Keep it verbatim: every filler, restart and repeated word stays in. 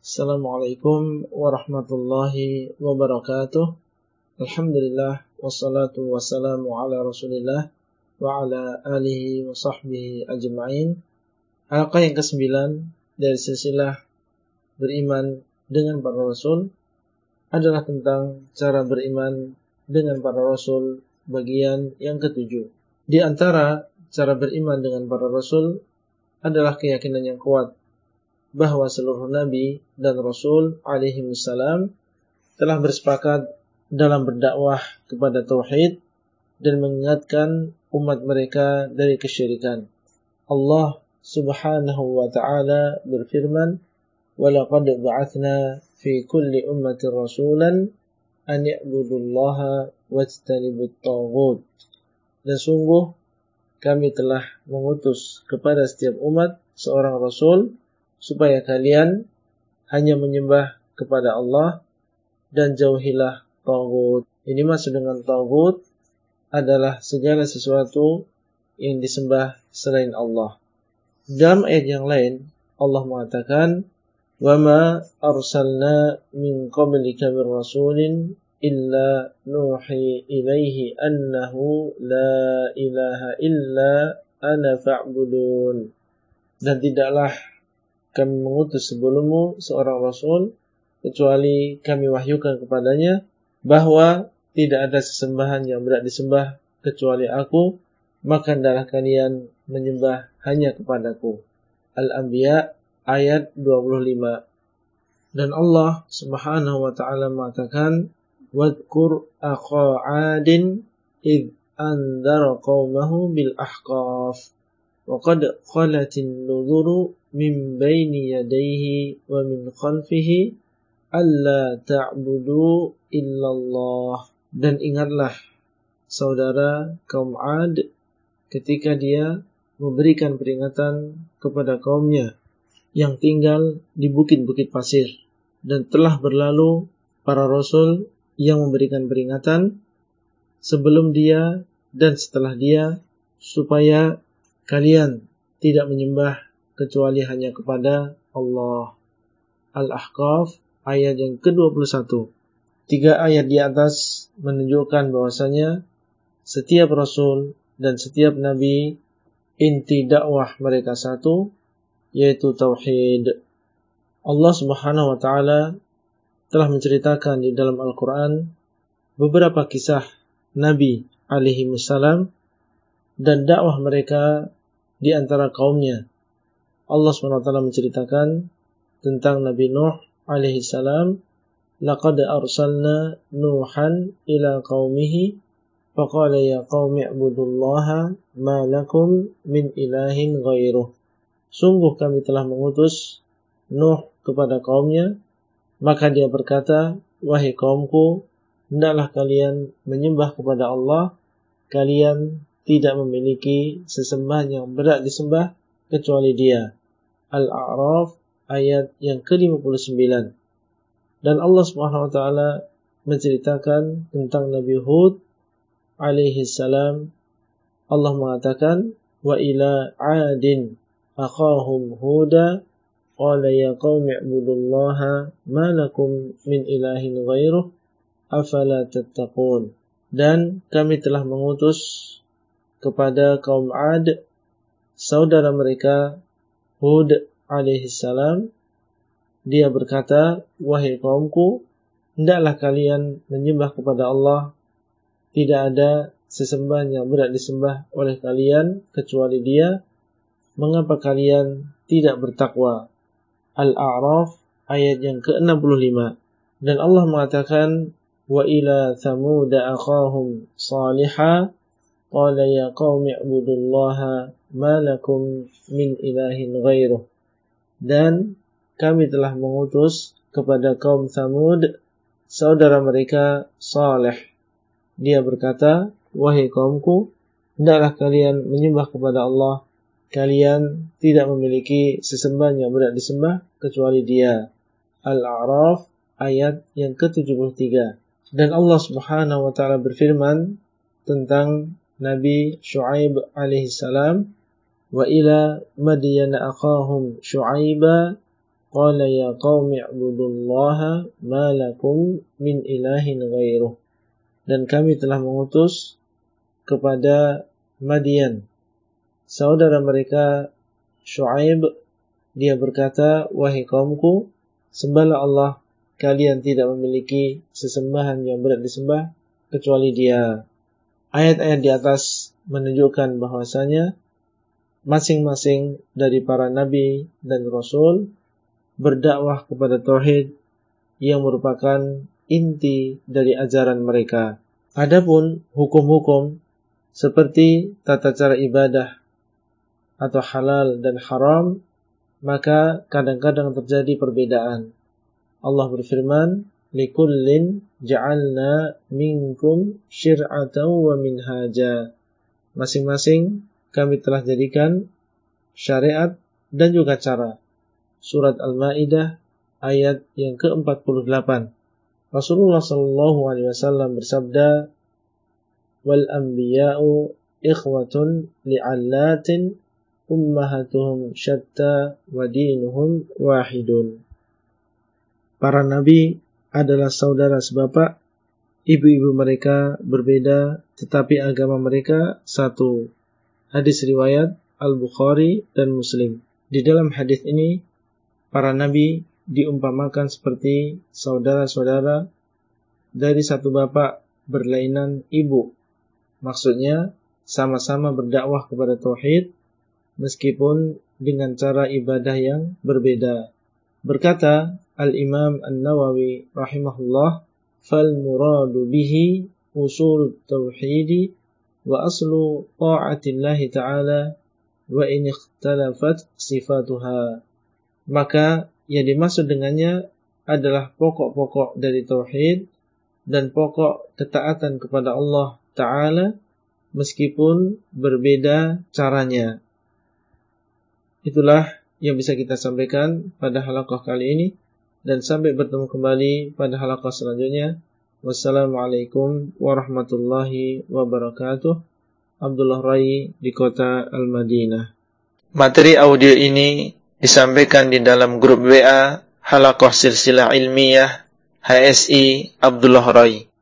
Assalamualaikum warahmatullahi wabarakatuh. Alhamdulillah wassalatu wassalamu ala Rasulillah wa ala alihi wa sahbihi ajma'in. Halaqah yang kesembilan dari silsilah beriman dengan para rasul adalah tentang cara beriman dengan para rasul bagian yang ketujuh. Di antara cara beriman dengan para rasul adalah keyakinan yang kuat bahwa seluruh nabi dan rasul alaihimussalam telah bersepakat dalam berdakwah kepada tauhid dan mengingatkan umat mereka dari kesyirikan. Allah Subhanahu wa ta'ala berfirman, "Wa laqad ba'atsna fi kulli ummatin rasulan an ya'budullaha wajtanibut taghut." Dan sungguh kami telah mengutus kepada setiap umat seorang rasul supaya kalian hanya menyembah kepada Allah dan jauhilah taghut. Ini maksud dengan taghut adalah segala sesuatu yang disembah selain Allah. Dalam ayat yang lain Allah mengatakan, "Wa ma arsalna min qablika min rasulin illa nuhi ilaihi annahu la ilaha illa ana fa'budun." Dan tidaklah kami mengutus sebelummu seorang rasul kecuali kami wahyukan kepadanya bahwa tidak ada sesembahan yang berhak disembah kecuali aku, maka hendaklah kalian menyembah hanya kepadaku. Al-Anbiya ayat dua puluh lima. Dan Allah Subhanahu wa ta'ala mengatakan, "Wadhkur akha 'adin id anzara qaumahu bil ahqaf wa qad khalatin nudhuru min baini yadayhi wa min khalfihi alla ta'budu illallah." Dan ingatlah saudara kaum 'Ad ketika dia memberikan peringatan kepada kaumnya yang tinggal di bukit-bukit pasir, dan telah berlalu para rasul yang memberikan peringatan sebelum dia dan setelah dia supaya kalian tidak menyembah kecuali hanya kepada Allah. Al-Ahqaf ayat yang ke dua puluh satu. Tiga ayat di atas menunjukkan bahwasanya setiap rasul dan setiap nabi inti dakwah mereka satu, yaitu tauhid. Allah Subhanahu wa ta'ala telah menceritakan di dalam Al-Quran beberapa kisah nabi alaihimussalam dan dakwah mereka di antara kaumnya. Allah subhanahu wa taala menceritakan tentang Nabi Nuh alaihi salam, "Laqad arsalna Nuhan ila qaumihi faqala ya qaumi ibudullaha ma lakum min ilahin ghairuh." Sungguh kami telah mengutus Nuh kepada kaumnya, maka dia berkata, "Wahai kaumku, hendaklah kalian menyembah kepada Allah, kalian tidak memiliki sesembahan yang berhak disembah kecuali Dia." Al-A'raf ayat yang ke lima puluh sembilan. Dan Allah Subhanahu wa taala menceritakan tentang Nabi Hud alaihi salam. Allah mengatakan, "Wa ila 'adin akhahum Huda qala ya qaumi ibudullaha ma lakum min ilahin ghairuh afala tattaqun." Dan kami telah mengutus kepada kaum 'Ad saudara mereka Hud alaihi salam. Dia berkata, "Wahai kaumku, hendaklah kalian menyembah kepada Allah. Tidak ada sesembahan yang berhak disembah oleh kalian kecuali Dia. Mengapa kalian tidak bertakwa?" Al-A'raf ayat yang ke enam puluh lima. Dan Allah mengatakan, "Wa ila Thamud akhahum Salihah qala ya qaumi ibudullaha ma lakum min ilahin ghairuh." Dan kami telah mengutus kepada kaum Thamud saudara mereka Saleh. Dia berkata, "Wahai kaumku, hendaklah kalian menyembah kepada Allah. Kalian tidak memiliki sesembahan yang berhak disembah kecuali Dia." Al-A'raf ayat yang ke tujuh puluh tiga. Dan Allah Subhanahu wa ta'ala berfirman tentang Nabi Syuaib alaihi salam, "Wa ila Madyana akhahum Syuaiba qala ya qaumi i'budullaha ma lakum min ilahin ghairuh. Dan kami telah mengutus kepada Madian saudara mereka Syuaib, dia berkata, wahai kaumku, sembahlah Allah, kalian tidak memiliki sesembahan yang berat disembah kecuali Dia. Ayat-ayat di atas menunjukkan bahwasanya masing-masing dari para nabi dan rasul berdakwah kepada tauhid yang merupakan inti dari ajaran mereka. Adapun hukum-hukum seperti tata cara ibadah atau halal dan haram, maka kadang-kadang terjadi perbedaan. Allah berfirman, likullin ja'alna minkum syir'atan wa minhaja. Masing-masing kami telah jadikan syariat dan juga cara. Surat Al-Maidah ayat yang ke empat puluh delapan. Rasulullah sallallahu alaihi wasallam bersabda, wal anbiya'u ikhwatun li'allatin ummahatuhum syatta wa dinuhum wahidun. Para nabi adalah saudara sebapak, ibu-ibu mereka berbeda, tetapi agama mereka satu. Hadis riwayat Al-Bukhari dan Muslim. Di dalam hadis ini, para nabi diumpamakan seperti saudara-saudara dari satu bapak berlainan ibu. Maksudnya, sama-sama berdakwah kepada tauhid, meskipun dengan cara ibadah yang berbeda. Berkata Al-Imam An-Nawawi rahimahullah, fal muradu bihi usul tauhidi wa aslu ta'atillahi ta'ala wa in ikhtalafat sifatuha. Maka yang dimaksud dengannya adalah pokok-pokok dari tauhid dan pokok ketaatan kepada Allah Ta'ala meskipun berbeda caranya. Itulah yang bisa kita sampaikan pada halaqah kali ini, dan sampai bertemu kembali pada halaqah selanjutnya. Wassalamualaikum warahmatullahi wabarakatuh. Abdullah Rai di kota Al-Madinah. Materi audio ini disampaikan di dalam grup W A Halaqah Silsilah Ilmiah H S I Abdullah Rai.